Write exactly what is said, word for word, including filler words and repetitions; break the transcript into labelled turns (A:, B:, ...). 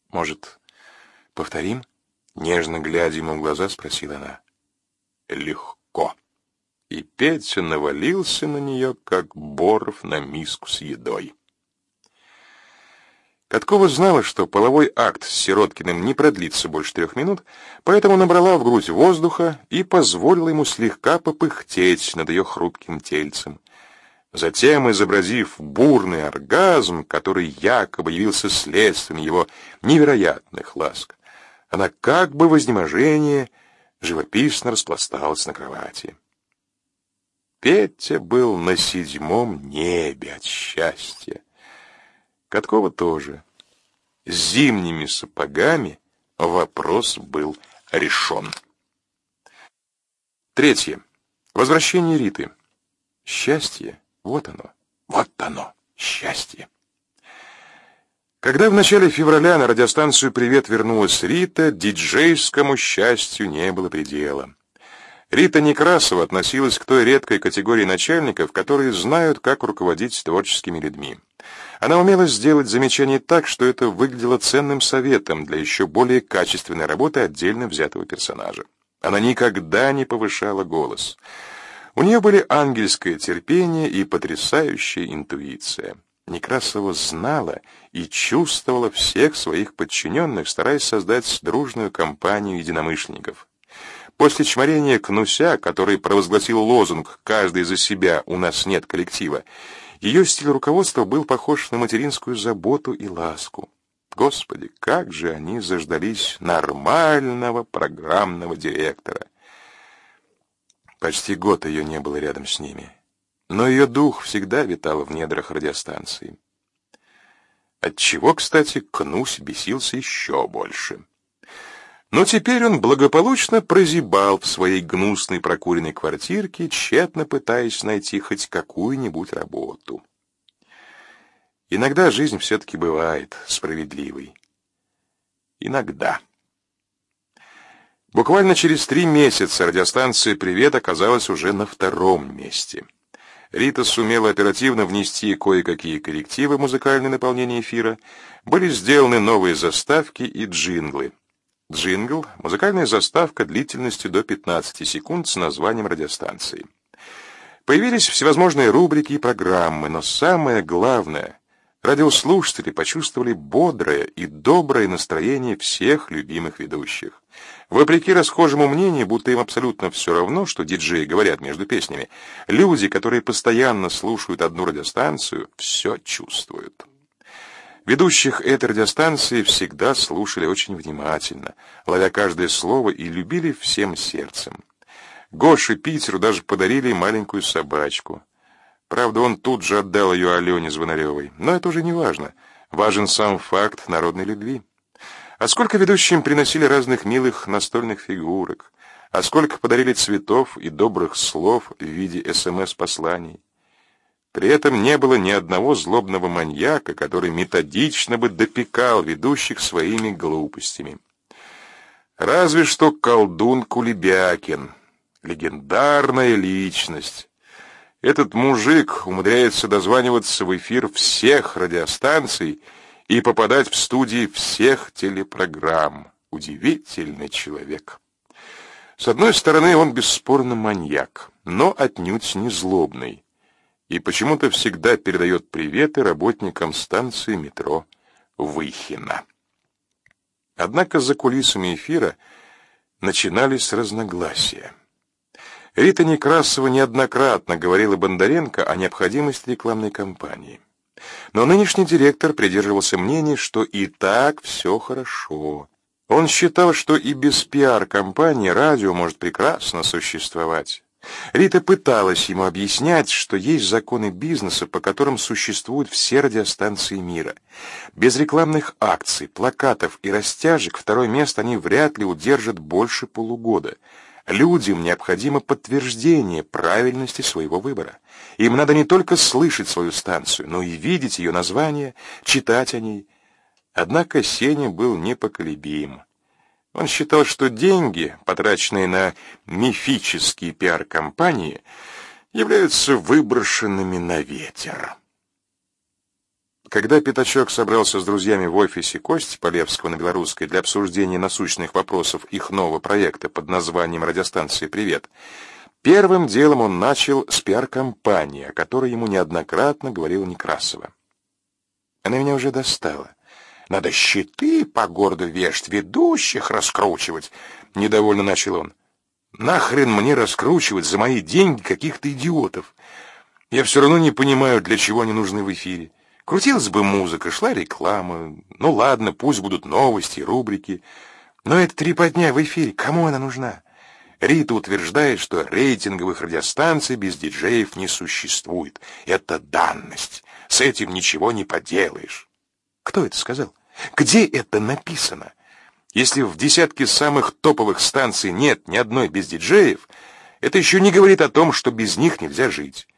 A: Может, повторим? Нежно глядя ему в глаза, спросила она. Легко. И Петя навалился на нее, как боров на миску с едой. Каткова знала, что половой акт с Сироткиным не продлится больше трех минут, поэтому набрала в грудь воздуха и позволила ему слегка попыхтеть над ее хрупким тельцем. Затем, изобразив бурный оргазм, который якобы явился следствием его невероятных ласк, она как бы в изнеможении живописно распласталась на кровати. Петя был на седьмом небе от счастья. Каткова тоже. С зимними сапогами вопрос был решен. Третье. Возвращение Риты. Счастье. Вот оно. Вот оно. Счастье. Когда в начале февраля на радиостанцию «Привет» вернулась Рита, диджейскому счастью не было предела. Рита Некрасова относилась к той редкой категории начальников, которые знают, как руководить творческими людьми. Она умела сделать замечание так, что это выглядело ценным советом для еще более качественной работы отдельно взятого персонажа. Она никогда не повышала голос. У нее были ангельское терпение и потрясающая интуиция. Некрасова знала и чувствовала всех своих подчиненных, стараясь создать дружную компанию единомышленников. После чморения Кнуся, который провозгласил лозунг «Каждый за себя, у нас нет коллектива», ее стиль руководства был похож на материнскую заботу и ласку. Господи, как же они заждались нормального программного директора! Почти год ее не было рядом с ними, но ее дух всегда витал в недрах радиостанции. Отчего, кстати, Кнусь бесился еще больше. Но теперь он благополучно прозябал в своей гнусной прокуренной квартирке, тщетно пытаясь найти хоть какую-нибудь работу. Иногда жизнь все-таки бывает справедливой. Иногда. Буквально через три месяца радиостанция «Привет» оказалась уже на втором месте. Рита сумела оперативно внести кое-какие коррективы в музыкальное наполнение эфира, были сделаны новые заставки и джинглы. Джингл — музыкальная заставка длительностью до пятнадцати секунд с названием радиостанции. Появились всевозможные рубрики и программы, но самое главное — радиослушатели почувствовали бодрое и доброе настроение всех любимых ведущих. Вопреки расхожему мнению, будто им абсолютно все равно, что диджеи говорят между песнями, люди, которые постоянно слушают одну радиостанцию, все чувствуют. Ведущих этой радиостанции всегда слушали очень внимательно, ловя каждое слово и любили всем сердцем. Гоше Питеру даже подарили маленькую собачку. Правда, он тут же отдал ее Алене Звонаревой, но это уже не важно. Важен сам факт народной любви. А сколько ведущим приносили разных милых настольных фигурок, а сколько подарили цветов и добрых слов в виде эс эм эс-посланий. При этом не было ни одного злобного маньяка, который методично бы допекал ведущих своими глупостями. Разве что колдун Кулебякин, легендарная личность. Этот мужик умудряется дозваниваться в эфир всех радиостанций и попадать в студии всех телепрограмм. Удивительный человек. С одной стороны, он бесспорно маньяк, но отнюдь не злобный. И почему-то всегда передает приветы работникам станции метро Выхино. Однако за кулисами эфира начинались разногласия. Рита Некрасова неоднократно говорила Бондаренко о необходимости рекламной кампании. Но нынешний директор придерживался мнения, что и так все хорошо. Он считал, что и без пиар-кампании радио может прекрасно существовать. Рита пыталась ему объяснять, что есть законы бизнеса, по которым существуют все радиостанции мира. Без рекламных акций, плакатов и растяжек второе место они вряд ли удержат больше полугода. Людям необходимо подтверждение правильности своего выбора. Им надо не только слышать свою станцию, но и видеть ее название, читать о ней. Однако Сеня был непоколебим. Он считал, что деньги, потраченные на мифические пиар-кампании, являются выброшенными на ветер. Когда Пятачок собрался с друзьями в офисе Кости Полевского на Белорусской для обсуждения насущных вопросов их нового проекта под названием «Радиостанция Привет», первым делом он начал с пиар-компании, о которой ему неоднократно говорила Некрасова. Она меня уже достала. Надо щиты по городу вешать, ведущих раскручивать, недовольно начал он. Нахрен мне раскручивать за мои деньги каких-то идиотов? Я все равно не понимаю, для чего они нужны в эфире. Крутилась бы музыка, шла реклама. Ну ладно, пусть будут новости, рубрики. Но эта трепотня в эфире, кому она нужна? Рита утверждает, что рейтинговых радиостанций без диджеев не существует. Это данность. С этим ничего не поделаешь. Кто это сказал? Где это написано? Если в десятке самых топовых станций нет ни одной без диджеев, это еще не говорит о том, что без них нельзя жить.